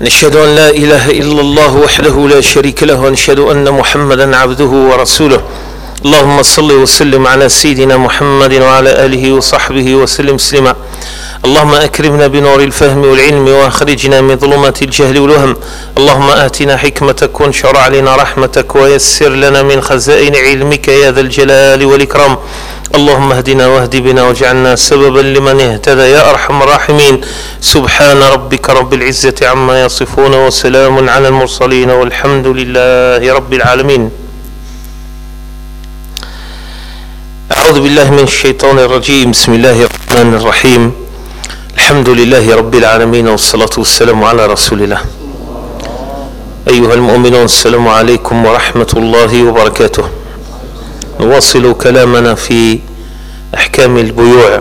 نشهد أن لا إله إلا الله وحده لا شريك له، ونشهد أن محمدا عبده ورسوله. اللهم صل وسلم على سيدنا محمد وعلى آله وصحبه وسلم تسليما. اللهم أكرمنا بنور الفهم والعلم، وأخرجنا من ظلمات الجهل والوهم. اللهم آتنا حكمتك، وانشر علينا رحمتك، ويسر لنا من خزائن علمك يا ذا الجلال والإكرام. اللهم اهدنا واهد بنا واجعلنا سببا لمن اهتدى يا أرحم الراحمين. سبحان ربك رب العزة عما يصفون، وسلام على المرسلين، والحمد لله رب العالمين. أعوذ بالله من الشيطان الرجيم. بسم الله الرحمن الرحيم. الحمد لله رب العالمين، والصلاة والسلام على رسول الله. أيها المؤمنون، السلام عليكم ورحمة الله وبركاته. نواصل كلامنا في أحكام البيوع،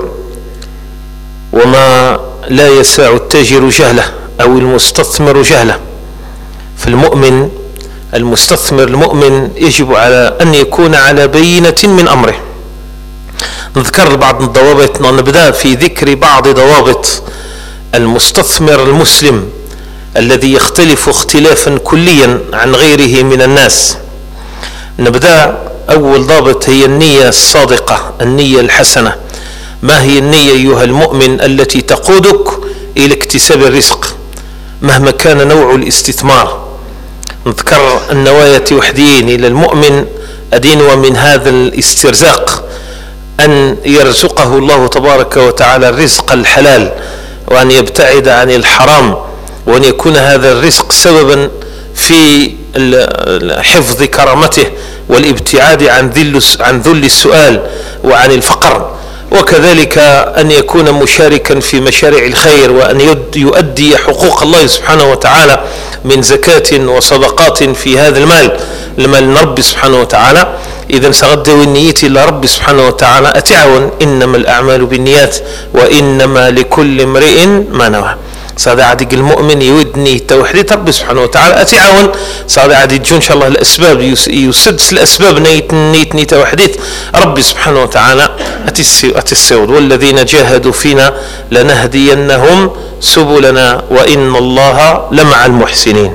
وما لا يسع التاجر جهله أو المستثمر جهله. فالمؤمن المستثمر المؤمن يجب على أن يكون على بينة من أمره. نذكر بعض الضوابط، ونبدأ في ذكر بعض ضوابط المستثمر المسلم الذي يختلف اختلافا كليا عن غيره من الناس. نبدأ أول ضابط، هي النية الصادقة، النية الحسنة. ما هي النية أيها المؤمن التي تقودك إلى اكتساب الرزق مهما كان نوع الاستثمار؟ نذكر النوايا وحدين إلى المؤمن أدين ومن هذا الاسترزاق أن يرزقه الله تبارك وتعالى الرزق الحلال، وأن يبتعد عن الحرام، وأن يكون هذا الرزق سببا في حفظ كرامته والابتعاد عن ذل السؤال وعن الفقر، وكذلك أن يكون مشاركا في مشاريع الخير، وأن يؤدي حقوق الله سبحانه وتعالى من زكاة وصدقات في هذا المال رب سبحانه وتعالى. إذا سغدوا النية إلى رب سبحانه وتعالى أتعاون، إنما الأعمال بالنيات وإنما لكل امرئ ما نوى. صادع عديق المؤمن يودني توحيد رب سبحانه وتعالى أتعاون. صادع عديق إن شاء الله الأسباب يسدس الأسباب نيتني توحيد رب سبحانه وتعالى أتسود. والذين جاهدوا فينا لنهدينهم سبلنا وإن الله لمع المحسنين.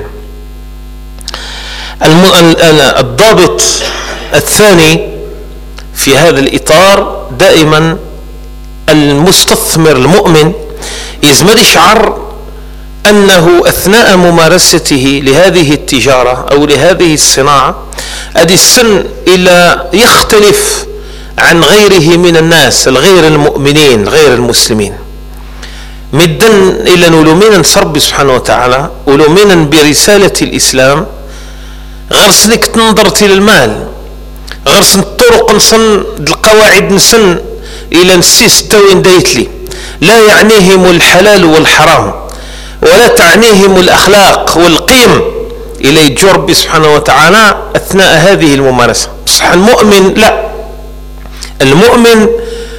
الضابط الثاني في هذا الإطار، دائما المستثمر المؤمن يزمد يشعر أنه أثناء ممارسته لهذه التجارة أو لهذه الصناعة أدي السن إلى يختلف عن غيره من الناس الغير المؤمنين غير المسلمين. مدا إلى نلومنا نصرب سبحانه وتعالى، ولومنا برسالة الإسلام. غرسنك تنظرت إلى المال، غرسن الطرق نصن القواعد نسن إلى نسيس توين دايتلي. لا يعنيهم الحلال والحرام، ولا تعنيهم الأخلاق والقيم إلى يجو ربي سبحانه وتعالى أثناء هذه الممارسة. بصح المؤمن لا، المؤمن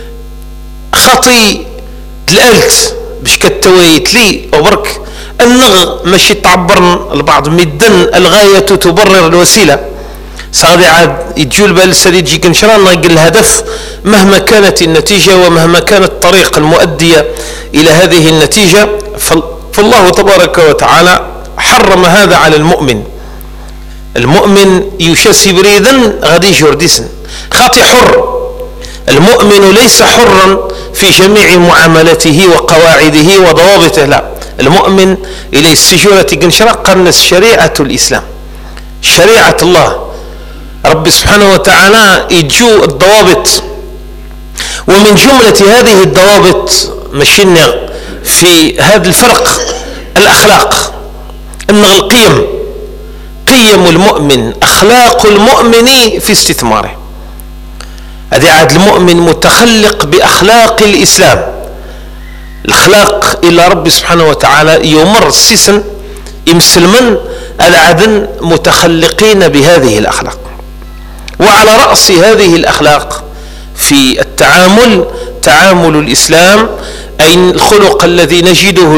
خطي دلالت باش كتويت لي وبرك النغ ماشي تعبر البعض مدن الغاية تبرر الوسيلة. صادي عاد يتجول بالسدي تجيك ان شاء الله الهدف مهما كانت النتيجة ومهما كان الطريق المؤدية إلى هذه النتيجة، فالله تبارك وتعالى حرم هذا على المؤمن. المؤمن يشاسي بريدا غادي جورديسن خاطي حر. المؤمن ليس حرا في جميع معاملاته وقواعده وضوابطه، لا. المؤمن إلى السجورة تنشرق قرنس شريعة الإسلام، شريعة الله رب سبحانه وتعالى يجو الضوابط. ومن جملة هذه الضوابط مشينا في هذا الفرق الأخلاق، أن القيم، قيم المؤمن، أخلاق المؤمن في استثماره. هذا عاد المؤمن متخلق بأخلاق الإسلام. الأخلاق إلى رب سبحانه وتعالى يمر السيسن يمسلمن العدن متخلقين بهذه الأخلاق. وعلى رأس هذه الأخلاق في التعامل تعامل الإسلام، أي الخلق الذي نجده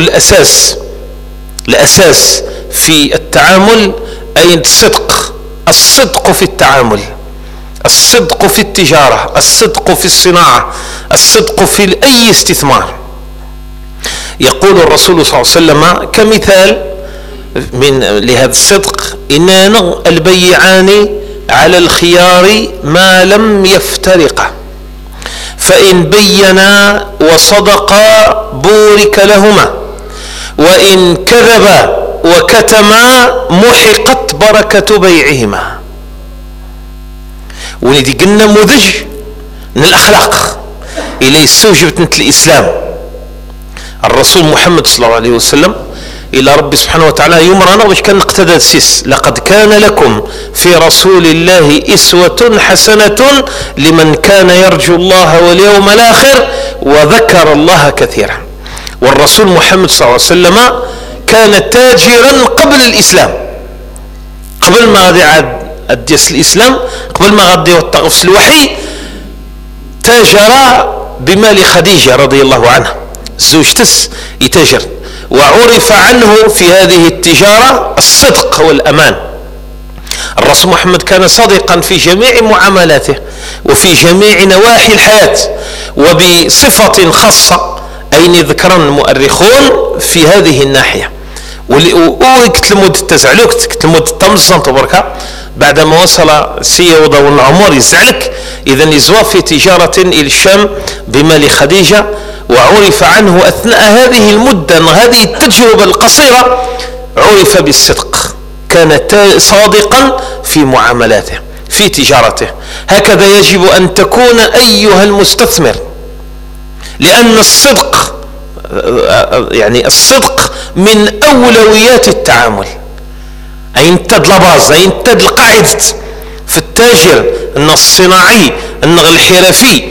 الأساس في التعامل، أي الصدق في التعامل، الصدق في التجارة، الصدق في الصناعة، الصدق في أي استثمار. يقول الرسول صلى الله عليه وسلم كمثال لهذا الصدق إننا البيعان على الخيار ما لم يفترقا، فإن بينا وصدقا بورك لهما، وإن كذبا وكتما محقت بركة بيعهما. ولدي قلنا نموذج من الأخلاق إلى استوجبت الإسلام. الرسول محمد صلى الله عليه وسلم إلى ربي سبحانه وتعالى يمرنا باش كان نقتدى السيس: لقد كان لكم في رسول الله إسوة حسنة لمن كان يرجو الله واليوم الآخر وذكر الله كثيرا. والرسول محمد صلى الله عليه وسلم كان تاجرا قبل الإسلام، قبل ما غادي عاد الديس الإسلام، قبل ما غادي يطغف الوحي، تاجر بمال خديجة رضي الله عنها زوجتس يتاجر، وعرف عنه في هذه التجارة الصدق والأمان. الرسول محمد كان صادقا في جميع معاملاته وفي جميع نواحي الحياة، وبصفة خاصة أين ذكر المؤرخون في هذه الناحية. وكتلمود التزعلوك كتلمود التمزن تبركا بعدما وصل سيوضا والعمر يزعلك إذا يزوى في تجارة إلى الشام بمال خديجة، وعرف عنه أثناء هذه المدة هذه التجربة القصيرة عرف بالصدق، كان صادقا في معاملاته في تجارته. هكذا يجب أن تكون أيها المستثمر، لأن الصدق يعني الصدق من أولويات التعامل. أين تد لباز أين تد القاعدة في التاجر أن الصناعي أن الحرفي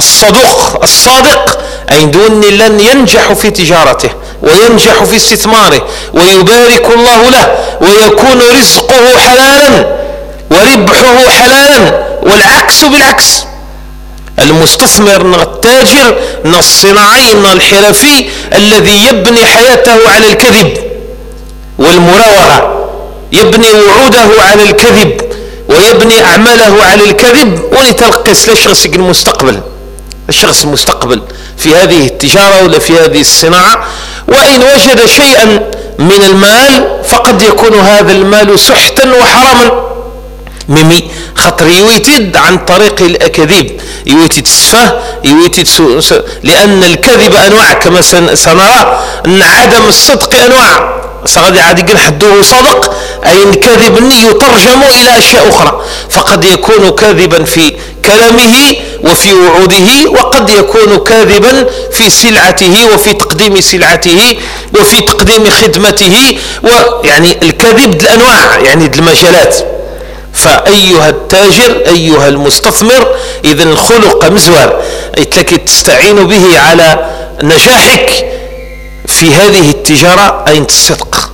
الصادق أين دون لن ينجح في تجارته وينجح في استثماره ويبارك الله له ويكون رزقه حلالا وربحه حلالا، والعكس بالعكس. المستثمر التاجر الصناعي الحرفي الذي يبني حياته على الكذب والمراوغة، يبني وعوده على الكذب ويبني أعماله على الكذب، ولتلقس لشخص المستقبل الشخص المستقبل في هذه التجارة ولا في هذه الصناعة. وإن وجد شيئا من المال فقد يكون هذا المال سحتا وحراما، ميمي خطر يويتد عن طريق الأكاذيب، يويتد السفاه، يويتد لأن الكذب أنواع كما سنرى، أن عدم الصدق أنواع. سغادي عادي قل حدوه صدق أي الكذب يترجم إلى أشياء أخرى، فقد يكون كاذبا في كلامه وفي وعوده، وقد يكون كاذبا في سلعته وفي تقديم سلعته وفي تقديم خدمته، ويعني الكذب الأنواع يعني المجالات. فأيها التاجر أيها المستثمر إذا الخلق مزوار تلاقي تستعين به على نجاحك في هذه التجارة أين الصدق.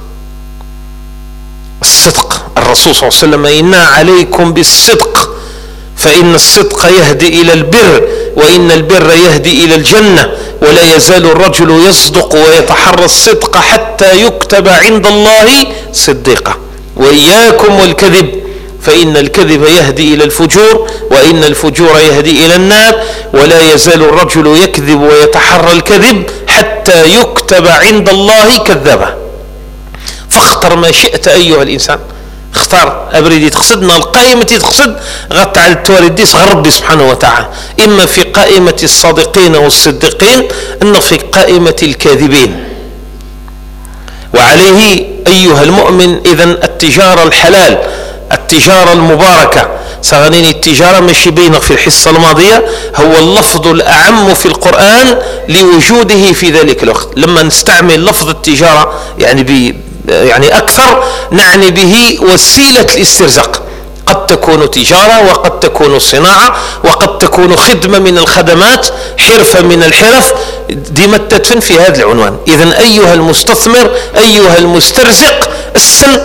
الصدق الرسول صلى الله عليه وسلم: إنا عليكم بالصدق فإن الصدق يهدي إلى البر وإن البر يهدي إلى الجنة ولا يزال الرجل يصدق ويتحرى الصدق حتى يكتب عند الله صديقا وإياكم والكذب فإن الكذب يهدي إلى الفجور وإن الفجور يهدي إلى النار ولا يزال الرجل يكذب ويتحرى الكذب حتى يكتب عند الله كذابا. فاختر ما شئت أيها الإنسان، اختار أبريدي تقصدنا القائمة تقصد غطى على التوارديس غير ربي سبحانه وتعالى، إما في قائمة الصادقين والصديقين إنه في قائمة الكاذبين. وعليه أيها المؤمن إذن التجارة الحلال التجارة المباركة سغنين التجارة ماشي بينه في الحصة الماضية هو اللفظ الأعم في القرآن لوجوده في ذلك الوقت. لما نستعمل لفظ التجارة يعني أكثر نعني به وسيلة الاسترزاق، قد تكون تجارة وقد تكون صناعة وقد تكون خدمة من الخدمات، حرفة من الحرف، ديما تدفن في هذا العنوان. إذن أيها المستثمر أيها المسترزق السن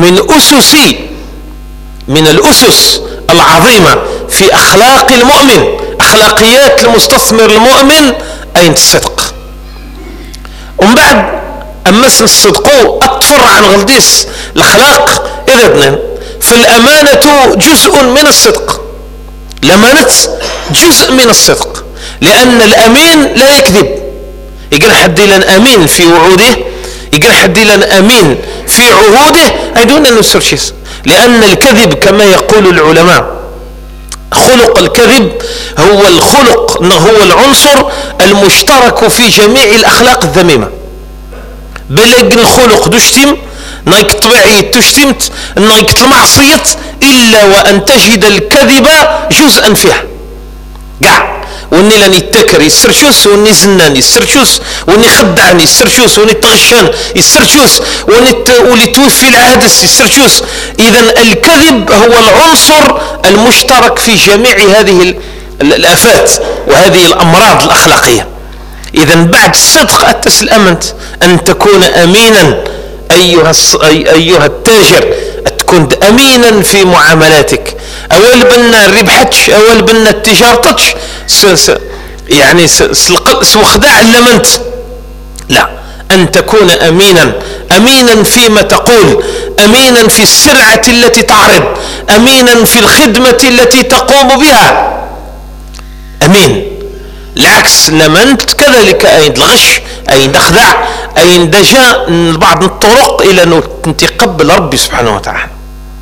من الأسس العظيمة في أخلاق المؤمن، أخلاقيات المستثمر المؤمن أين الصدق. ومن بعد أما الصدق أطفر عن غلديس الأخلاق إذن فالأمانة جزء من الصدق، الأمانة جزء من الصدق، لأن الأمين لا يكذب. يقول حد لن أمين في وعوده يقول حدي لنا أمين في عهوده أيدون أنه سرشيس، لأن الكذب كما يقول العلماء خلق الكذب هو الخلق، هو العنصر المشترك في جميع الأخلاق الذميمة. بلغ الخلق دشتم نايك طبيعي تشتمت نايك المعصية إلا وأن تجد الكذب جزءا فيها قاع، وني لاني تكر يسرشوس، وني زنان يسرشوس، وني خدعني يسرشوس، وني تغشان يسرشوس، وني توفي العهد يسرشوس. إذا الكذب هو العنصر المشترك في جميع هذه الآفات وهذه الأمراض الأخلاقية. إذا بعد الصدق أتس الأمنت أن تكون أمينا أيها التاجر، تكون أمينا في معاملاتك. أول بنا ربحتش، أول بنا تجارتش يعني سوخداع اللمنت، لا، أن تكون أمينا، أمينا فيما تقول، أمينا في السلعة التي تعرض، أمينا في الخدمة التي تقوم بها، أمين. العكس لمنت كذلك أين الغش، أين دخدع، أين دجاء بعض الطرق إلى أن تقبل ربي سبحانه وتعالى.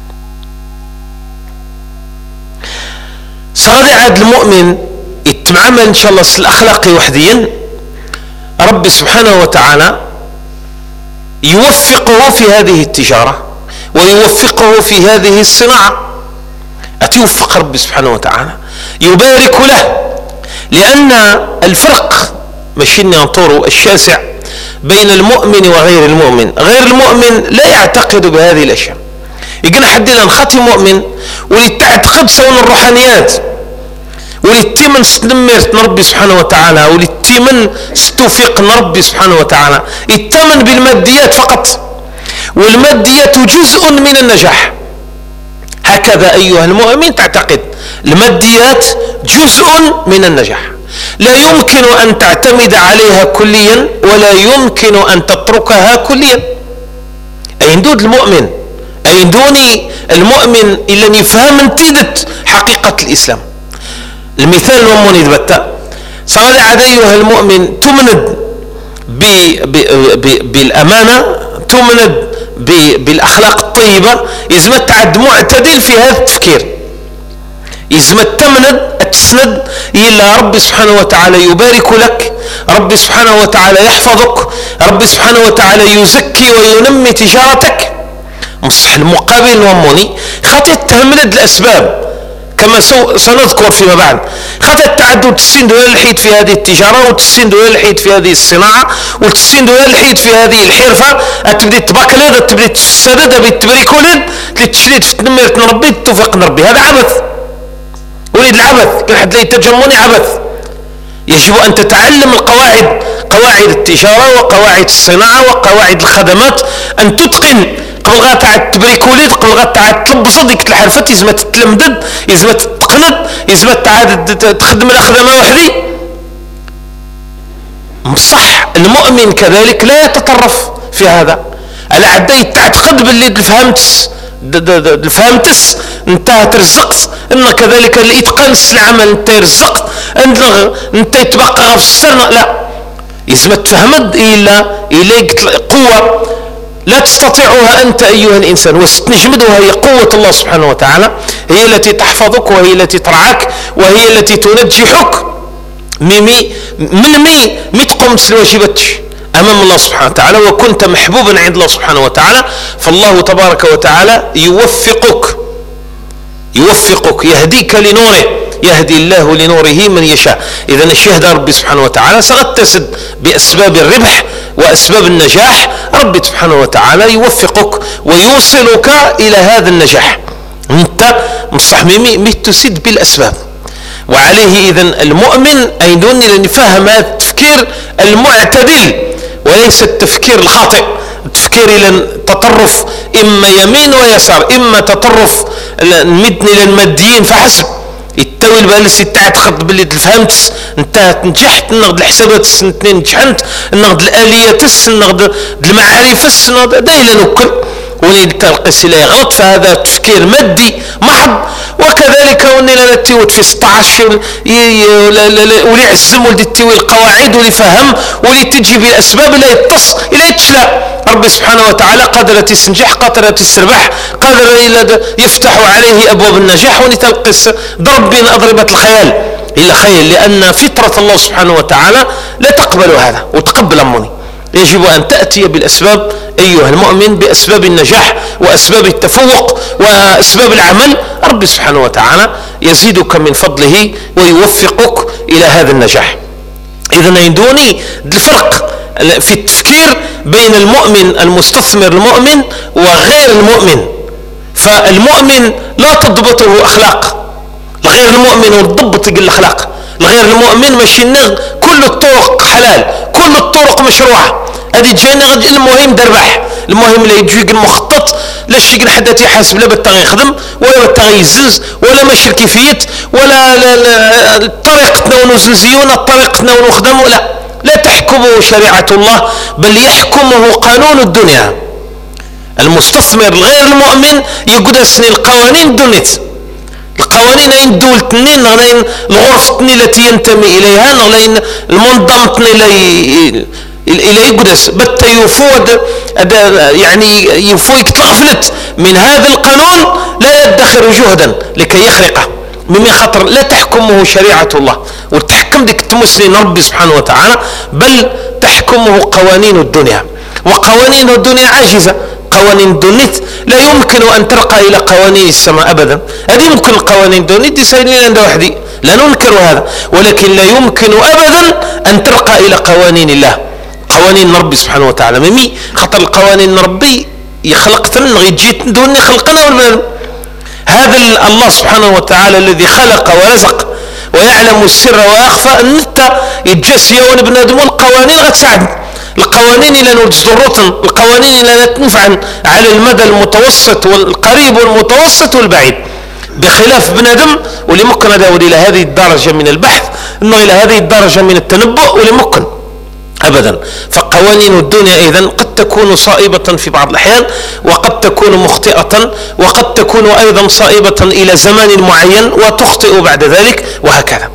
صغير عاد المؤمن يتمعامل إن شاء الله الأخلاقي وحديا، ربي سبحانه وتعالى يوفقه في هذه التجارة ويوفقه في هذه الصناعة، أتوفق ربي سبحانه وتعالى يبارك له. لأن الفرق ماشي ننطر الشاسع بين المؤمن وغير المؤمن. غير المؤمن لا يعتقد بهذه الأشياء، يقول حدنا نخطي مؤمن ولتعتقد سون الروحانيات ولتمن ستنمرت ربي سبحانه وتعالى ولتمن ستوفق ربي سبحانه وتعالى، يتمن بالماديات فقط، والماديات جزء من النجاح. هكذا أيها المؤمن تعتقد الماديات جزء من النجاح، لا يمكن أن تعتمد عليها كليا ولا يمكن أن تتركها كليا. أين دود المؤمن، أين دوني المؤمن إلا يفهم انتدت حقيقة الإسلام. المثال المؤمن يتبتأ صار عاد أيها المؤمن تمند بالأمانة، تمند بالأخلاق الطيبة، يزم تعد معتدل في هذا التفكير، يزم تمند تسند إلا ربي سبحانه وتعالى يبارك لك، ربي سبحانه وتعالى يحفظك، ربي سبحانه وتعالى يزكي وينمي تجارتك. مصح المقابل المؤمني خاطئ تهملد الأسباب كما سنذكر فيما بعد، خاطئ التعدد تسين دولا الحيد في هذه التجارة، وتسين دولا الحيد في هذه الصناعة، وتسين دولا الحيد في هذه الحرفة، تبدي تباكلد، تبدي تفسدد، تبدي تبريكولد، تشريد في تنميرة ربي، توفيق ربي. هذا عبث، وليد العبث كل حد لا يترجموني عبث. يجب أن تتعلم القواعد، قواعد التجارة وقواعد الصناعة وقواعد الخدمات، أن تتقن قبل غا تاع تبريكوليد، قبل غا تاع تلبص ديك الحرفات، يزم تتلمدد، يزم تتقند، يزم تعاد تخدم الخدمة وحدي. صح المؤمن كذلك لا يتطرف في هذا، على عدا تعتقد باللي فهمتس انت ترزقت، ان كذلك الاتقان العمل انت رزقت، انت يتبقى في السر، لا، يزم تفهمد الا اليك قوة لا تستطيعها أنت أيها الإنسان، وستنجمدها هي قوة الله سبحانه وتعالى، هي التي تحفظك وهي التي ترعاك وهي التي تنجحك مي تقوم الواجبات أمام الله سبحانه وتعالى، وكنت محبوبا عند الله سبحانه وتعالى، فالله تبارك وتعالى يوفقك يهديك لنوره، يهدي الله لنوره من يشاء. إذا الشهد ربي سبحانه وتعالى سنتسد بأسباب الربح وأسباب النجاح، ربي سبحانه وتعالى يوفقك ويوصلك إلى هذا النجاح، أنت مصحميمي تسد بالأسباب. وعليه إذن المؤمن أيضا أن يفهم هذا التفكير المعتدل وليس التفكير الخاطئ، التفكير إلى التطرف إما يمين ويسار، إما تطرف المدني للماديين فحسب، يتوي البالس تعتقد باللي فهمت انت نجحت، نغد الحسابات اثنين نجحت، نغد الآليات نغد المعارف دايلا نكل ولي تلقى سلا يغلط. فهذا تفكير مادي محض وكذلك وننا نتيوت في 16 ولي عزم ولدي التوي القواعد ولي فهم ولي تجي بالاسباب لا يتص الى يتشلى ربي سبحانه وتعالى قادر تسنجح قادر تسربح قادر يفتح عليه ابواب النجاح ونتلقس ضرب بين اضربه الخيال الا خيال، لان فطره الله سبحانه وتعالى لا تقبل هذا. وتقبل امني يجب أن تأتي بالأسباب أيها المؤمن، بأسباب النجاح وأسباب التفوق وأسباب العمل. رب سبحانه وتعالى يزيدك من فضله ويوفقك إلى هذا النجاح. إذن يدوني الفرق في التفكير بين المؤمن المستثمر المؤمن وغير المؤمن. فالمؤمن لا تضبطه أخلاق، غير المؤمن وتضبط الأخلاق. غير المؤمن ماشي كل الطرق حلال، كل الطرق مشروعة. هذه جانا المهم دربح، المهم لا يجيك المخطط لا شيء حتى تيحاسب لا بتغي يخدم ولا بتغي يزز ولا ماشي الكيفية ولا طريقتنا ونزنزيون طريقتنا ونخدم لا تحكمه شريعة الله بل يحكمه قانون الدنيا. المستثمر غير المؤمن يقدسني القوانين الدنيا، القوانين اين دول تنين غلاين الغرفة تنين التي ينتمي اليها غلاين المنظمة تنين الى يقدس بتا يفود يعني يفويك تغفلت من هذا القانون لا يدخر جهدا لكي يخرقه مما خطر. لا تحكمه شريعة الله وتحكم ديك التمسلين ربي سبحانه وتعالى بل تحكمه قوانين الدنيا، وقوانين الدنيا عاجزة. قوانين الدنيا لا يمكن أن ترقى إلى قوانين السماء أبدا. هذه يمكن القوانين الدنيا دي سايلين عند وحدي لا ننكر هذا، ولكن لا يمكن أبدا أن ترقى إلى قوانين الله، قوانين ربي سبحانه وتعالى. ممي خطر القوانين ربي يخلق تنغ يجيت دوني خلقنا والبنادم. هذا الله سبحانه وتعالى الذي خلق ورزق ويعلم السر ويخفى أن انت يتجس يا بنادم والقوانين غتساعد. القوانين إلى نجزرطن، القوانين إلى تنفع على المدى المتوسط والقريب والمتوسط والبعيد، بخلاف بنادم واللي ممكن نداول إلى هذه الدرجة من البحث انه إلى هذه الدرجة من التنبؤ واللي ممكن أبدا. فقوانين الدنيا إذن قد تكون صائبة في بعض الأحيان وقد تكون مخطئة وقد تكون أيضا صائبة إلى زمان معين وتخطئ بعد ذلك وهكذا.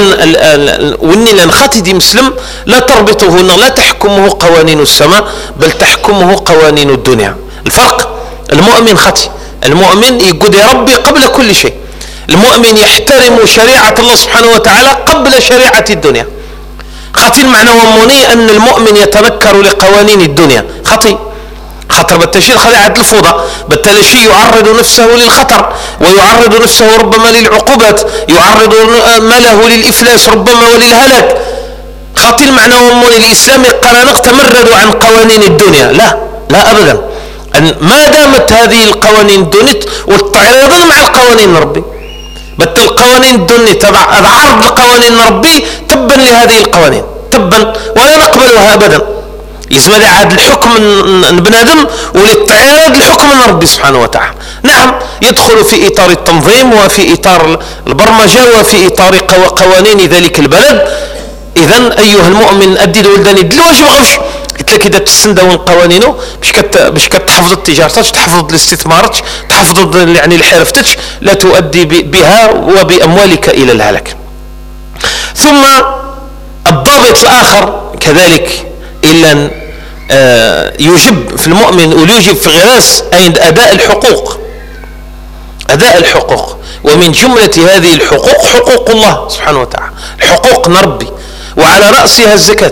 إذن وننا نخاتي دي مسلم لا تربطه لا تحكمه قوانين السماء بل تحكمه قوانين الدنيا. الفرق المؤمن خطي، المؤمن يقول يا ربي قبل كل شيء، المؤمن يحترم شريعة الله سبحانه وتعالى قبل شريعة الدنيا. خطي المعنى وموني أن المؤمن يتنكر لقوانين الدنيا، خطي خطر بالتشير خليعة الفوضى، بالتالي يعرض نفسه للخطر ويعرض نفسه ربما للعقوبات، يعرض ماله للإفلاس ربما وللهلاك. خطي المعنى وموني الإسلام قرانق تمردوا عن قوانين الدنيا، لا أبدا. ما دامت هذه القوانين الدنيا والتعرض مع القوانين ربي بل القوانين الدنيا عرض القوانين ربي تبا لهذه القوانين تبا ولا نقبلها ابدا. يزمل عاد الحكم من بنادم وللتعرض الحكم من ربي سبحانه وتعالى. نعم يدخل في اطار التنظيم وفي اطار البرمجه وفي اطار قوانين ذلك البلد. اذا ايها المؤمن ادي ولداني دلواج مغوش قلت لك اذا تسندوا قوانينه باش كتحفظ تجارتك تحفظ الاستثمارات تحفظ يعني الحرفتك لا تؤدي بها وباموالك الى الهلاك. ثم الضابط الاخر كذلك الا يجب في المؤمن ويجب في غراس اي اداء الحقوق. اداء الحقوق ومن جمله هذه الحقوق حقوق الله سبحانه وتعالى، الحقوق نربي وعلى راسها الزكاه.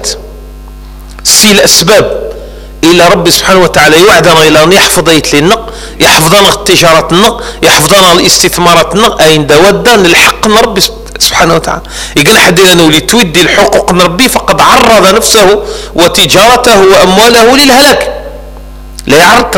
سيل أسباب إلى ربي سبحانه وتعالى يوعدنا إلى أن يحفظ يتلنا يحفظنا التجارة يحفظنا الاستثمارات أين دودان الحق ربي سبحانه وتعالى. يقول حد نولي تودي الحقوق ربي فقد عرض نفسه وتجارته وأمواله للهلاك لا يعرضن.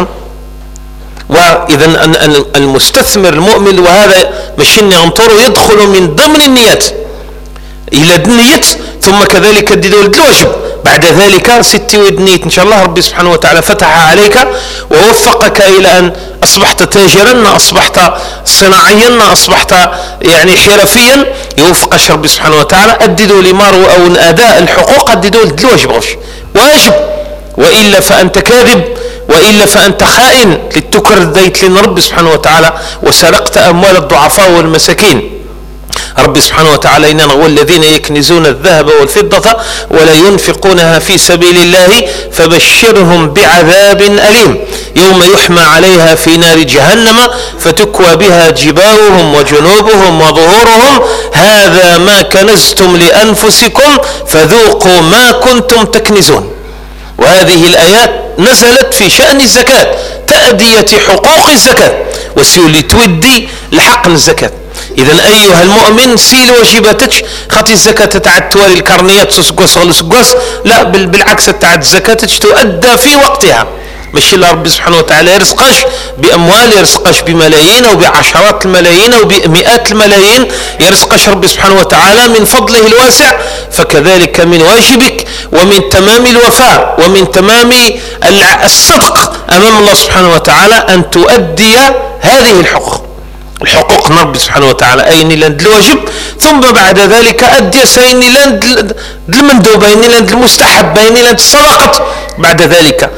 وإذا المستثمر المؤمن وهذا مشين ينطر يدخل من ضمن النيات إلى النية ثم كذلك الواجب. بعد ذلك ستي ودنيت إن شاء الله ربي سبحانه وتعالى فتح عليك ووفقك إلى أن أصبحت تاجرا أصبحت صناعيا أصبحت يعني حرفيا يوفقك ربي سبحانه وتعالى. أددوا لمارو أو أداء الحقوق أددوا الواجب واجب وإلا فأنت كاذب، وإلا فأنت خائن للتكر ديت لنا ربي سبحانه وتعالى وسرقت أموال الضعفاء والمساكين. ربي سبحانه وتعالى إننا والذين يكنزون الذهب والفضة ولا ينفقونها في سبيل الله فبشرهم بعذاب أليم يوم يحمى عليها في نار جهنم فتكوى بها جباههم وجنوبهم وظهورهم هذا ما كنزتم لأنفسكم فذوقوا ما كنتم تكنزون. وهذه الآيات نزلت في شأن الزكاة، تأدية حقوق الزكاة وسيولي تودي لحق الزكاة. إذن أيها المؤمن سيل واجباتك خاطي الزكاة تعد توالي الكرنيات سسقوس ولا سقوس، لا بالعكس تعد الزكاة تؤدى في وقتها. ماشي الا ربي سبحانه وتعالى يرزقش باموال، يرزقش بملايين او بعشرات الملايين او بمئات الملايين، يرزقش ربي سبحانه وتعالى من فضله الواسع. فكذلك من واجبك ومن تمام الوفاء ومن تمام الصدق امام الله سبحانه وتعالى ان تؤدي هذه الحقوق ربي سبحانه وتعالى أين لاند الواجب، ثم بعد ذلك أدي سين لاند المندوب، أين لاند المستحب، أين لاند الصدقة بعد ذلك.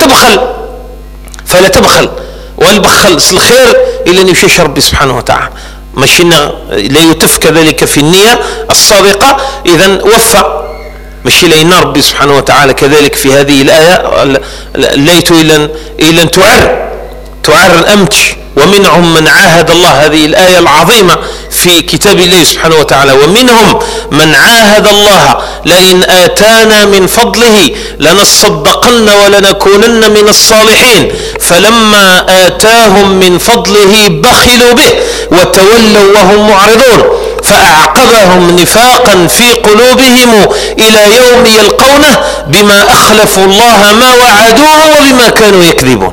فلا تبخل والبخل الخير إلا أن يشيش ربي سبحانه وتعالى. مشينا لا يتف كذلك في النية الصادقة، إذن وفى مشي لأن ربي سبحانه وتعالى كذلك في هذه الآية ليت إلا أن تعر الأمتش ومنهم من عاهد الله، هذه الآية العظيمة في كتاب الله سبحانه وتعالى، ومنهم من عاهد الله لئن آتانا من فضله لنصدقن ولنكونن من الصالحين فلما آتاهم من فضله بخلوا به وتولوا وهم معرضون فأعقبهم نفاقا في قلوبهم إلى يوم يلقونه بما أخلفوا الله ما وعدوه وبما كانوا يكذبون.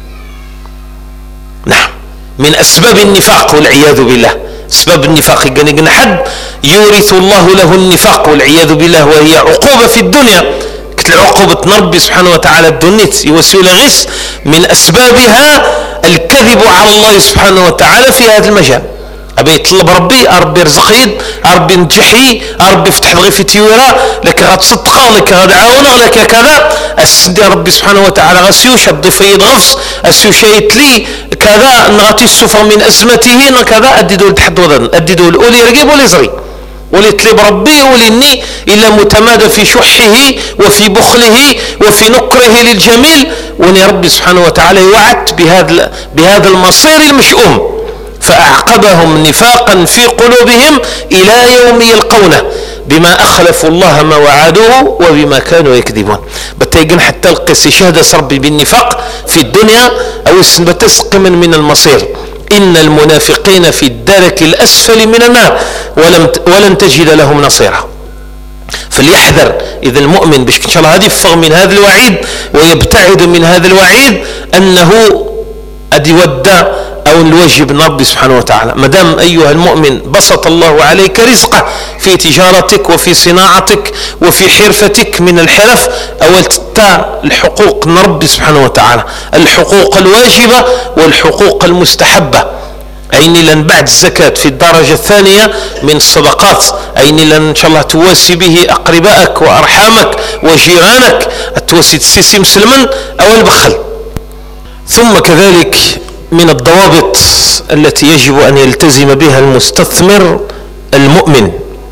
نعم، من أسباب النفاق والعياذ بالله، أسباب النفاق قلنا حد يورث الله له النفاق والعياذ بالله، وهي عقوبة في الدنيا عقوبة ربي سبحانه وتعالى الدنيت يوسول غس من أسبابها الكذب على الله سبحانه وتعالى في هذا المجال. أبي يطلب ربي يرزق يد، ربي نجحي، ربي يفتح غير في تيورا لك غتصدق لك غتعاون لك كذا السد ربي سبحانه وتعالى غسيوش الضيف يضغفص السوشيت لي كذا نغطي السفر من أزمته كذا أددوا لتحد وضن أددوا الأولي يرقب وليزري وليطلب ربي ولني إلا متمادى في شحه وفي بخله وفي نكره للجميل، وني ربي سبحانه وتعالى يوعد بهذا المصير المشؤوم. فأعقبهم نفاقا في قلوبهم إلى يوم يلقونه بما أخلفوا الله ما وعدوه وبما كانوا يكذبون. بتيجن حتى القس شهد ربي بالنفاق في الدنيا أو بتسق من المصير. إن المنافقين في الدرك الأسفل من النار ولن تجد لهم نصيرا. فليحذر إذا المؤمن باش إن شاء الله هذه يفغ من هذا الوعيد ويبتعد من هذا الوعيد أنه أدي ودى أو الواجب من ربي سبحانه وتعالى. مدام أيها المؤمن بسط الله عليك رزقه في تجارتك وفي صناعتك وفي حرفتك من الحرف، أولت الحقوق من ربي سبحانه وتعالى، الحقوق الواجبة والحقوق المستحبة. أين لن بعد الزكاة في الدرجة الثانية من الصدقات، أين لن إن شاء الله تواسي به أقربائك وأرحامك وجيرانك، التواسي تسيسي مسلما أو البخل. ثم كذلك من الضوابط التي يجب أن يلتزم بها المستثمر المؤمن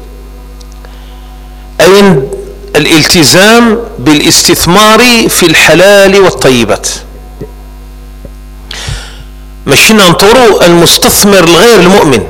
أي الالتزام بالاستثمار في الحلال والطيبات. مشينا نطوروا المستثمر الغير المؤمن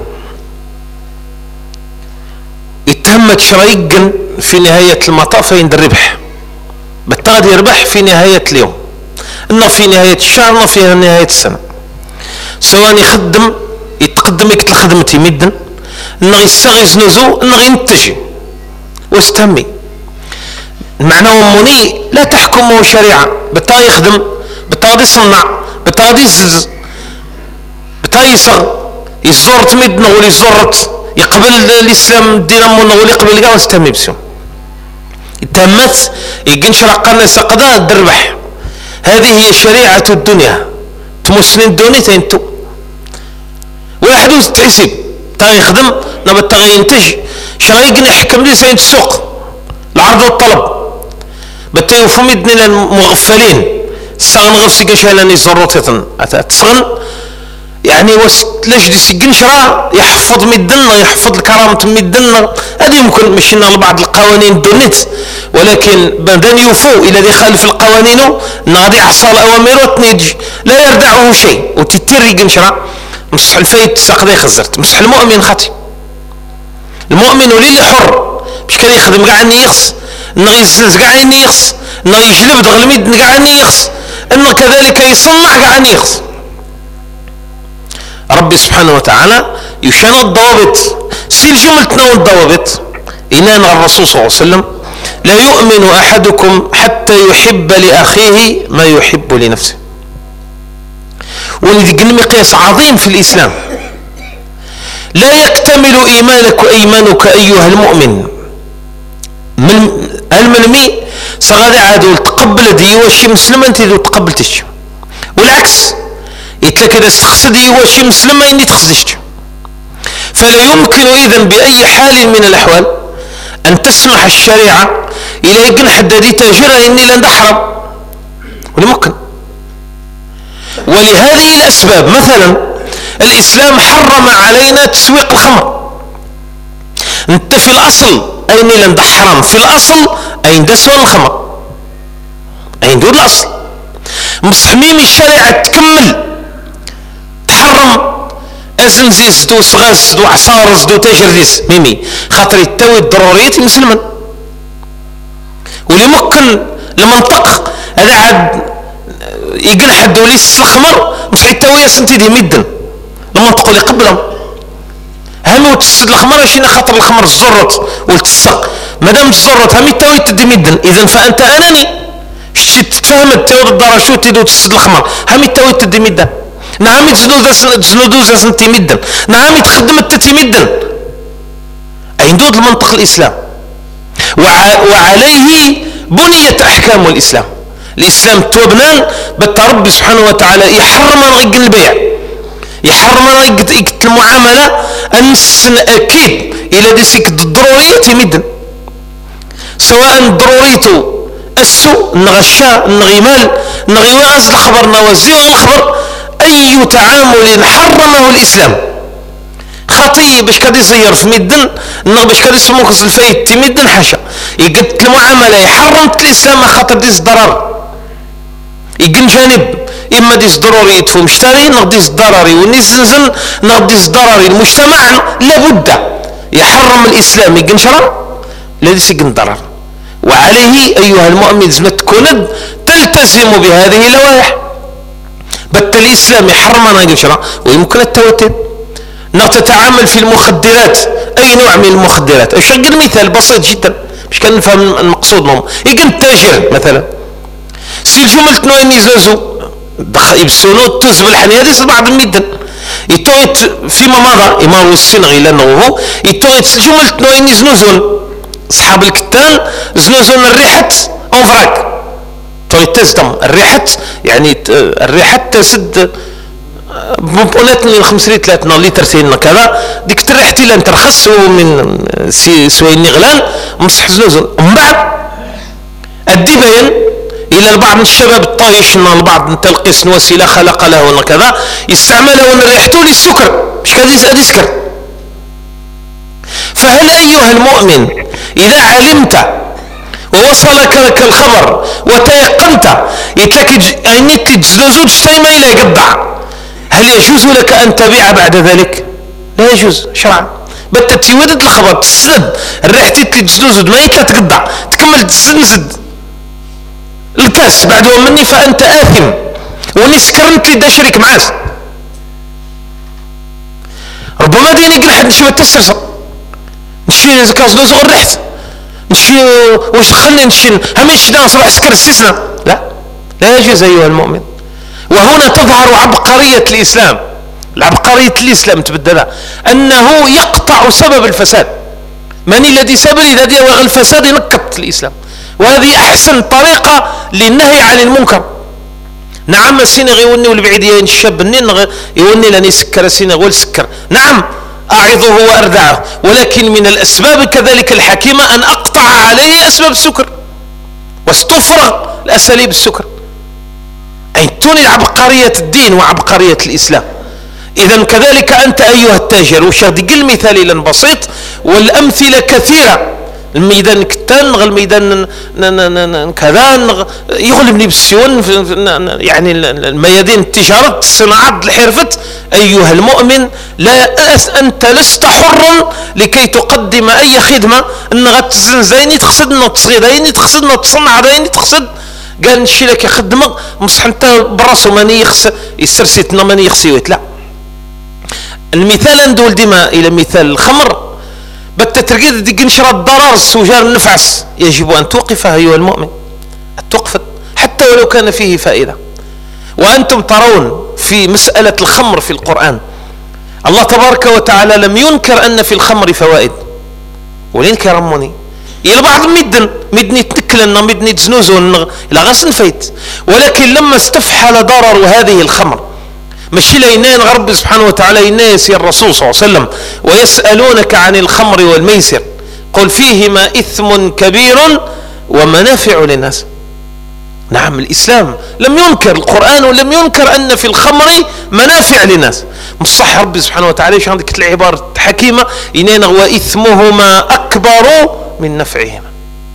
يتهمت شرايقا في نهاية المطاف عند الربح، بالتالي يربح في نهاية اليوم، إنه في نهاية الشهر، إنه في نهاية السنة، سواء يخدم يتقدم يكتل خدمتي مدا، إنه يستغيث نزو، إنه ينتج واستهمي. المعنى ومني لا تحكمه شريعة، بالتالي يخدم، بالتالي يصنع، بالتالي يزز، بالتالي يصغ، يزورت مدنا ولي زورت، يقبل الإسلام الدين أمنا ولي يقبل كاع واستهمي بسيهم. يتهمت يقنش رقنا سقدا الدربح. هذه هي شريعة الدنيا، تمسنين الدنيا تنتو واحد تحسب تا يخدم نبت تا ينتج شرايقنا يحكم لي سين السوق العرض والطلب. بتا يفهم يدنا المغفلين السغن غفسي كشالاني زروتيتن تسغن يعني لاش دي سجن شرا يحفظ مدنا يحفظ الكرامة مدنا هذه يمكن مشينا لبعض القوانين دونيت ولكن بدن يوفو الى دي خالف القوانين ناضي حصل اوامر وتنيج لا يردعه شيء وتتري قنشرا مسح الفايت ساقدي خزرت مسح المؤمن خطي المؤمن ولي حر مش كان يخدم كاع يخص نغي يزلز كاع يخص نغي يجلب دغلميد كاع يخص انه كذلك يصنع كاع يخص ربي سبحانه وتعالى يشان الضوابط سيل جملتنا والضوابط إنان الرسول صلى الله عليه وسلم لا يؤمن أحدكم حتى يحب لأخيه ما يحب لنفسه ولذلك مقياس عظيم في الإسلام لا يكتمل إيمانك أيها المؤمن من المنمي سغادي عادوا تقبل دي وشي مسلم أنت دو تقبلتش والعكس يتلك إذا استخصدي وشي مسلم ما إني تخصدشت فلا يمكن إذن بأي حال من الأحوال أن تسمح الشريعة إلى يقن حدادي تاجرها إني لن تحرم ولممكن ولهذه الأسباب مثلا الإسلام حرم علينا تسويق الخمر أنت في الأصل أين لن تحرم في الأصل أين تسوى الخمر أين دود الأصل مصحميم الشريعة تكمل تحرم أزن زيز دو صغاز دو عصارز دو تاجر ديس ميمي خاطر التوي الضروريات مسلما ولممكن المنطق هذا عاد يقل حد وليس الخمر مصحي التوي سنتي دي مدن المنطق اللي قبلهم هم وتسد الخمر شينا خاطر الخمر الزرط والتسق مادام الزرط هم التوي تدي مدن اذا فانت اناني شتي تفهم التوي الدرجه تدو تسد الخمر هم التوي تدي مدن نعم تزنودو سنتي مدن نعم تخدم التتي مدن اين دود المنطق الاسلام وعليه بنيت احكام الاسلام الاسلام توبنان بالتربي سبحانه وتعالى يحرم رق البيع يحرم رق المعامله انسن اكيد الى ديسك الضروريه مدن سواء ضروريته السوء نغشا نغيمال نغيواز الخبر نوزيو الخبر أي تعامل حرمه الإسلام خطي باش كادي يصير في مدن باش كادي يسموك الفايت تي مدن حاشا يقد المعاملة يحرمت الإسلام خاطر ديس ضرر يقن جانب إما ديس ضروري يدفو مشتري نغديس ضرري ونزنزن نغديس ضرري المجتمع لابد يحرم الإسلام يقن شرع لا ديس يقن ضرر وعليه أيها المؤمن زمت كند تلتزم بهذه اللوائح بل الإسلام يحرم أن يشرع ويمكن التوتر تتعامل في المخدرات أي نوع من المخدرات أشغل مثال بسيط جدا مش كان نفهم المقصود منه يقن التاجر مثلا سيل جملة نوعين يزازو يبسونو توزب الحنية هذه بعض المدن يتويت فيما مضى إمام السنغي لأنه يتويت جملة نوعين يزنوزون أصحاب الكتان زنوزون الريحة أنفراك تزدم الريحة يعني الريحة تسد بمبونات 5 3 لتر كذا ديك الريحة اللي ترخص من سوين غلان مصح زنوزن من بعد الدبين الى بعض الشباب الطايش البعض تلقيس وسيله خلق له كذا يستعمله ريحته للسكر مش كذا يسكر فهل ايها المؤمن اذا علمت ووصلك لك الخبر وتيقنت يتلك أينيت تزوج تيما إلى يقطع هل يجوز لك أن تبيع بعد ذلك؟ لا يجوز شرعا بتتي ودد الخبر تسد الريحتي تزوج ما يتلا تقطع تكمل تسد الكاس بعد مني فأنت آثم وني سكرنت لي دا شريك معاس ربما ديني قل حد نشوف التسرسة نشي كاس دوز غير ريحت نشي واش دخلني نشين هميش دا نصبح سكر السيسنا لا يجوز أيها المؤمن وهنا تظهر عبقرية الإسلام العبقرية الإسلام تبدلها أنه يقطع سبب الفساد من الذي سبب الذي يوغ الفساد ينقط الإسلام وهذه أحسن طريقة للنهي عن المنكر نعم السينغ يوني والبعيدين الشاب يوني لن يسكر السينغ والسكر نعم أعظه وأردعه ولكن من الأسباب كذلك الحكيمة أن أقطع عليه أسباب السكر واستفرغ لأساليب السكر. أي توني عبقرية الدين وعبقرية الإسلام. إذا كذلك أنت أيها التاجر. وش قل مثال بسيط والأمثلة كثيرة. الميدان كتان الميدان كذا يغلبني بالسيون يعني الميادين التجارة الصناعات الحرفة. أيها المؤمن أنت لست حرا لكي تقدم أي خدمة أن غتزن زيني تقصد أن تصغي زيني تقصد أن تصنع زيني تقصد قال نشي لك خدمة مصح انت براسو ماني يخص يسرسيتنا ماني يخصيوت. لا المثال ندول ديما إلى مثال الخمر بالتترقيد ديك نشرى الضرر السجار النفعس يجب أن توقفها أيها المؤمن. توقف حتى ولو كان فيه فائدة. وأنتم ترون في مسألة الخمر في القرآن الله تبارك وتعالى لم ينكر أن في الخمر فوائد ولين كرموني إلى بعض مدن يتنكلنا مدن يتزنوزون إلى غسن فيت. ولكن لما استفحل ضرر هذه الخمر مشي لينين غرب سبحانه وتعالى يناس الرسول صلى الله عليه وسلم ويسألونك عن الخمر والميسر قل فيهما إثم كبير ومنافع للناس. نعم الإسلام لم ينكر القرآن ولم ينكر أن في الخمر منافع للناس. مصح ربي سبحانه وتعالى شو عندك العبارة حكيمة إننا وإثمهما أكبر من نفعهما.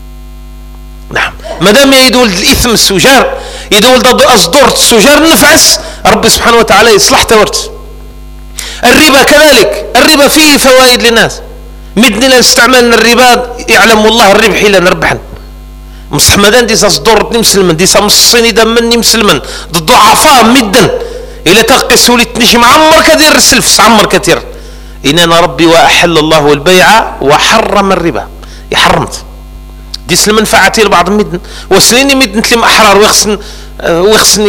نعم ما دام يدول الإثم السجار يدول ضد أصدور السجار النفعس ربي سبحانه وتعالى يصلح تورت. الربا كذلك الربا فيه فوائد للناس. مدنا استعمالنا الربا يعلم الله الربح إلى نربحن مصح مدان ديس أصدور مسلما ديس مصيني دمني مسلما ضد ضعفاء مدا إلى تقسوا لتنش معمر كثير السلف عمر كثير. إننا ربي وأحل الله البيع وحرم الربا يحرمت ديس المنفعة لبعض مدن وسنيني مدن تلم أحرار ويخصن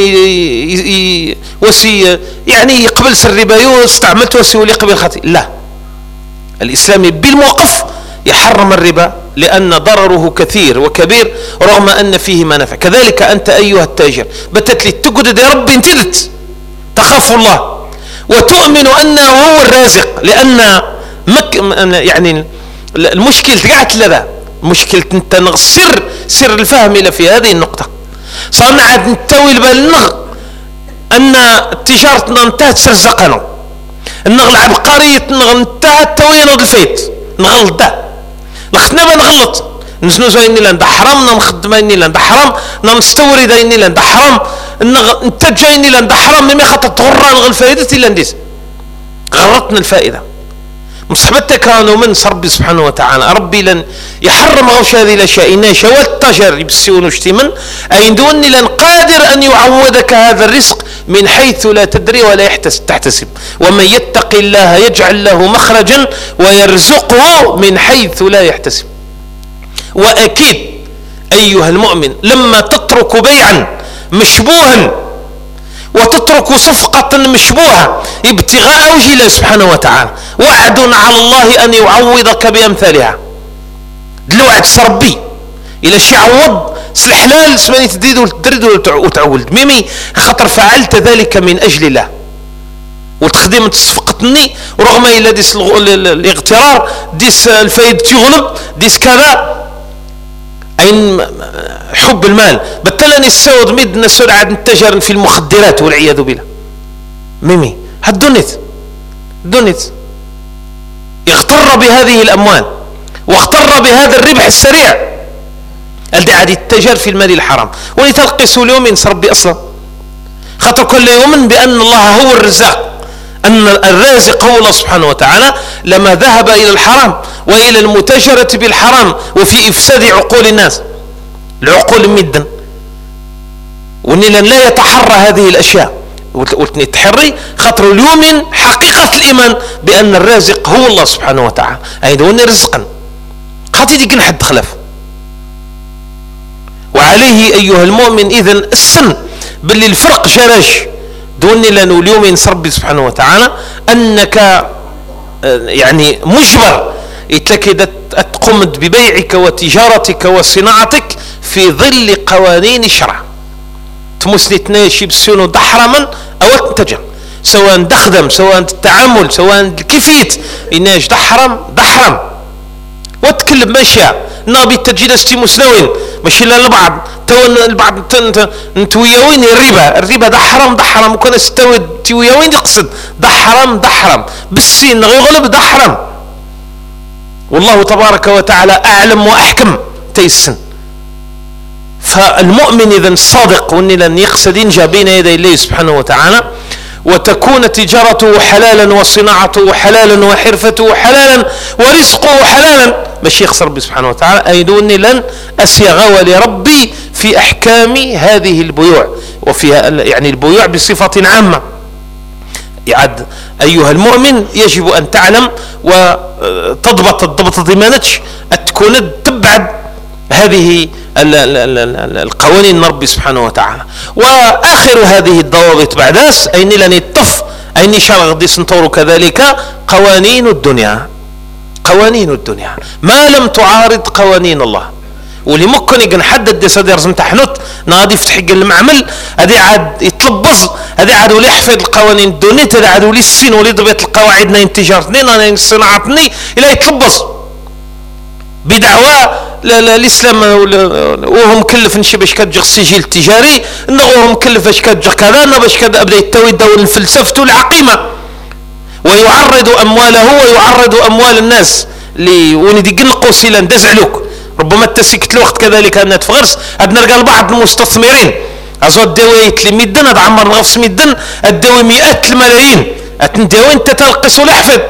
وسي يعني يقبل الربا استعملت وسي ولي قبل خطي. لا الإسلام بالموقف يحرم الربا لأن ضرره كثير وكبير رغم أن فيه منافع. كذلك أنت أيها التاجر بتت لي تقعد يا ربي انتلت تخاف الله وتؤمن أنه هو الرازق. لأن يعني المشكلة تقعت لذا مشكلة انت سر الفهم إلى في هذه النقطة صنعت نتوي البالنغ أن تجارتنا انتهت سرزقنا النغ العبقرية نغ انتهت توينا الفيت نغلط ده لختنا بنغلط نزنو زيني لان ده حرام نخدم اني لان ده حرام نستورد اني لان ده حرام ننتج اني لان ده حرام مما خطط تغرى نغ الفائدة الا نديس غرطنا الفائدة مصحبتك كانوا من ربي سبحانه وتعالى ربي لن يحرم غوش هذه الاشياء إن شوى التجر يبسيون وشتمن أي دوني لن قادر أن يعوضك هذا الرزق من حيث لا تدري ولا تحتسب. ومن يتق الله يجعل له مخرجا ويرزقه من حيث لا يحتسب. وأكيد أيها المؤمن لما تترك بيعا مشبوها وتترك صفقة مشبوهة ابتغاء وجه الله سبحانه وتعالى وعد على الله أن يعوضك بأمثالها. دلوعد ربي إلى شي عوض الحلال سماني تريد وتعولد ميمي خطر فعلت ذلك من أجل الله وتخدم تصفقتني ورغم إلى ديس الاغترار ديس الفايد تغلب ديس كذا أين حب المال بتلاني السود مدنا سرعة التجار في المخدرات والعياذ بالله. ميمي دونيت اغتر بهذه الأموال واغتر بهذا الربح السريع الدعاء التجار في المال الحرام ولتلقسوا اليوم من ربي أصلا خاطر كل يوم بأن الله هو الرزاق أن الرازق هو الله سبحانه وتعالى لما ذهب إلى الحرام وإلى المتاجرة بالحرام وفي إفساد عقول الناس العقول مدا وإن لا يتحرى هذه الأشياء قلتني تحري خاطر اليوم حقيقة الإيمان بأن الرازق هو الله سبحانه وتعالى أي دوني رزقا خاطي ديك نحد خلاف. وعليه أيها المؤمن إذن السن باللي الفرق جراش دوني لأنه اليوم ينصر ربي سبحانه وتعالى أنك يعني مجبر إتلك تقوم ببيعك وتجارتك وصناعتك في ظل قوانين الشرع تمسني تناشي بسيونو دحرما أو تنتجر سواء دخدم سواء التعامل سواء كيفية إناش دحرم وتكلم ماشية نابي تجد استيموسنوين ماشي لا البعض تو البعض نتوياوين الربا ده حرام وكان استوي توياوين يقصد ده حرام بالسين غيغلب ده حرام. والله تبارك وتعالى أعلم وأحكم تيسن. فالمؤمن إذا الصادق وإن لن يقصد ينجى بين يدي الله سبحانه وتعالى وتكون تجارته حلالا وصناعته حلالا وحرفته حلالا ورزقه حلالا ماشي يخسر ربي سبحانه وتعالى. أيدوني لن أسيغ ولربي في أحكام هذه البيوع وفيها يعني البيوع بصفة عامة. يعد أيها المؤمن يجب أن تعلم وتضبط الضبط ضمانتش تكون تبعد هذه القوانين ربي سبحانه وتعالى. وآخر هذه الضوابط بعداس أين لن يطف أين شرع غدي سنطور كذلك قوانين الدنيا ما لم تعارض قوانين الله. واللي ممكن يحدد دي صدر تحنط نادي يفتح المعمل هذه عاد يتلبص هذه عاد ولي يحفظ القوانين الدنيا هذا عاد ولي السين ولي ضبط القواعد نين تجارتني نين صناعتني الى يتلبص بدعوى الاسلام وهم مكلف نشي باش كتجي السجل التجاري انهم مكلف باش كتجي كذا باش كذا بدا يتوي دول فلسفته العقيمه ويعرض امواله ويعرض اموال الناس اللي وندي قلقوا سيلا ندز علوك ربما تسكت الوقت كذلك انها تفغرس عاد نلقى بعض المستثمرين ازو الدواوي ميدن هاد عمر نغفص ميدن الدواوي مئات الملايين اتنداوي انت تلقس ولحفظ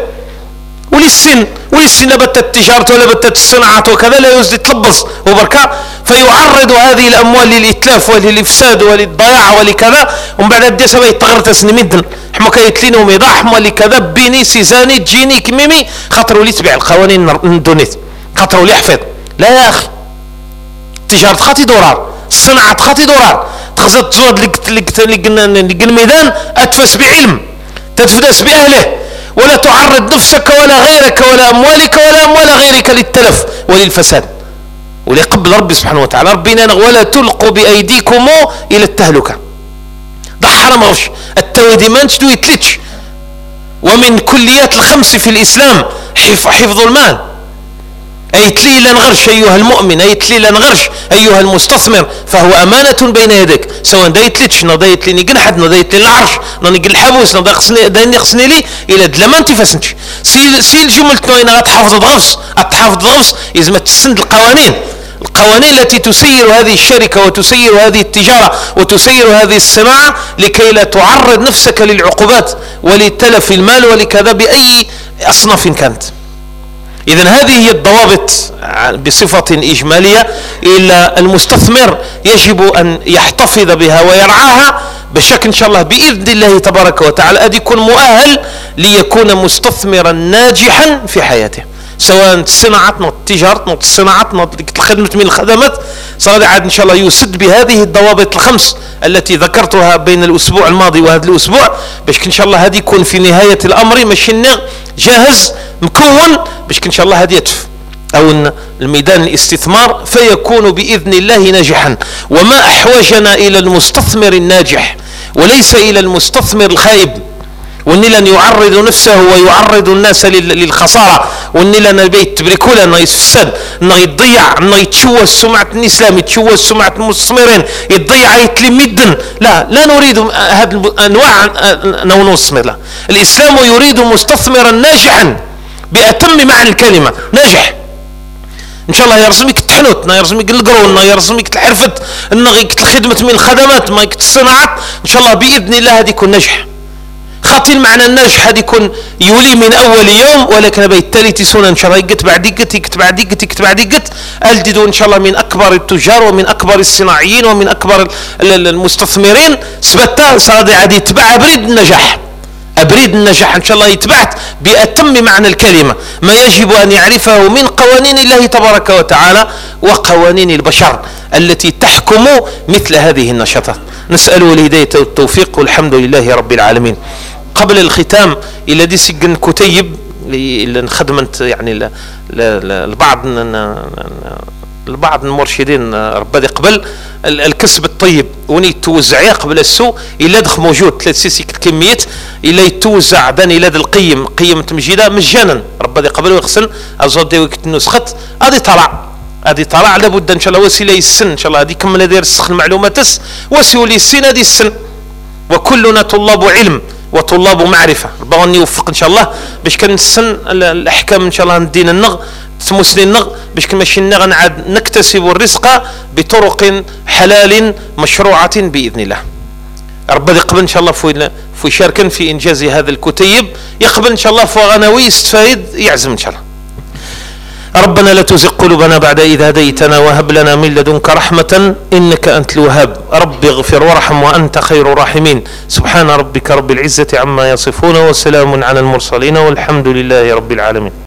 وللسن بتت التجارة ولا بتت الصناعة وكذا لا يزد يتلبص وبركة فيعرض هذه الاموال للاتلاف وللافساد وللضياع ولكذا ومن بعد الدي سبا يتغرت سنميدن حما كيتلين وميضاح حما لكذا بيني سيزاني جيني كميمي خاطروا لي تبع القوانين الدونيت خاطروا لي يحفظ. لا يا اخي تجارة خاطي دولار الصناعة خاطي دولار تخزت تزود لك الميدان اتفس بعلم تتفدس باهله ولا تعرض نفسك ولا غيرك ولا اموالك ولا اموال غيرك للتلف وللفساد ولقبل ربي سبحانه وتعالى ربنا ولا تلقوا بايديكم الى التهلكه. ده حرام غش التويدي ما نشدو يتلتش ومن كليات الخمس في الاسلام حفظ المال. أيتلي لن غرش أيها المؤمن أيتلي لن غرش أيها المستثمر فهو أمانة بين يديك سواء دايتلتش نضايت لي نقنحد نضايت لي العرش نقل الحبوس نخصني لي إلى دلمان تفسنش سيل جملة نوين غتحافظ غفص إذا ما تسند القوانين التي تسير هذه الشركة وتسير هذه التجارة وتسير هذه الصناعة لكي لا تعرض نفسك للعقوبات ولتلف المال ولكذا بأي أصناف كانت. إذن هذه هي الضوابط بصفة إجمالية إلا المستثمر يجب أن يحتفظ بها ويرعاها بشكل إن شاء الله بإذن الله تبارك وتعالى أن يكون مؤهل ليكون مستثمرا ناجحا في حياته سواء الصناعة التجارة الصناعة الخدمة من الخدمات صار عاد إن شاء الله يسد بهذه الضوابط الخمس التي ذكرتها بين الأسبوع الماضي وهذا الأسبوع باش إن شاء الله هذه يكون في نهاية الأمر ماشي جاهز مكون باش إن شاء الله هذه يتف أو الميدان الاستثمار فيكون بإذن الله ناجحا. وما أحوجنا إلى المستثمر الناجح وليس إلى المستثمر الخائب وإن لن يعرض نفسه ويعرض الناس للخسارة وإن لن بيت تبريكولا أنه يتفسد أنه يضيع أنه يتشوه سمعة الإسلام يتشوه سمعة المستثمرين يضيع يتلمدن. لا نريد هذه الأنواع أنه نستثمر. لا الإسلام يريد مستثمرا ناجحا بأتم معنى الكلمة ناجح ان شاء الله يرسمك التحنوت يرسمك القرون يرسمك الحرفة الخدمة من الخدمات ما الصناعات ان شاء الله باذن الله هذه يكون نجح. خاطر المعنى الناجح هذا يكون يولي من اول يوم ولكن بالتالي تسون ان شاء الله يقت بعد يقت الجدوا ان شاء الله من اكبر التجار ومن اكبر الصناعيين ومن اكبر المستثمرين سبتا صار عاد يتبع أبريد النجاح إن شاء الله يتبعت بأتم معنى الكلمة ما يجب أن يعرفه من قوانين الله تبارك وتعالى وقوانين البشر التي تحكم مثل هذه النشاطات. نسأله الهداية والتوفيق والحمد لله رب العالمين. قبل الختام إلى دي سجن كتيب لخدمة يعني البعض المرشدين ربما قبل الكسب الطيب وني توزعيه قبل السوق إلا دخل موجود 3 كمية إلا يتوزع داني إلا قيمة مجيدة مجانا ربما قبل ويغسل أزود ديوك النسخة هذه طلع هذه طلع لابد ان شاء الله وسيله السن ان شاء الله هذه كمل داير السخ المعلومات وسيله السن هذه السن. وكلنا طلاب علم وطلاب معرفه. ربنا غني يوفق ان شاء الله باش كنسن الاحكام ان شاء الله ندينا النغ تمسلي النغ باش كماشي غنعاد نكتسب الرزق بطرق حلال مشروعه باذن الله. ربنا يقبل ان شاء الله في يشاركن في انجاز هذا الكتيب، يقبل ان شاء الله فغنوي يستفيد يعزم ان شاء الله. ربنا لا تزغ قلوبنا بعد إذ هديتنا وهب لنا من لدنك رحمة إنك أنت الوهاب. رب اغفر وارحم وأنت خير الراحمين. سبحان ربك رب العزة عما يصفون وسلام على المرسلين والحمد لله رب العالمين.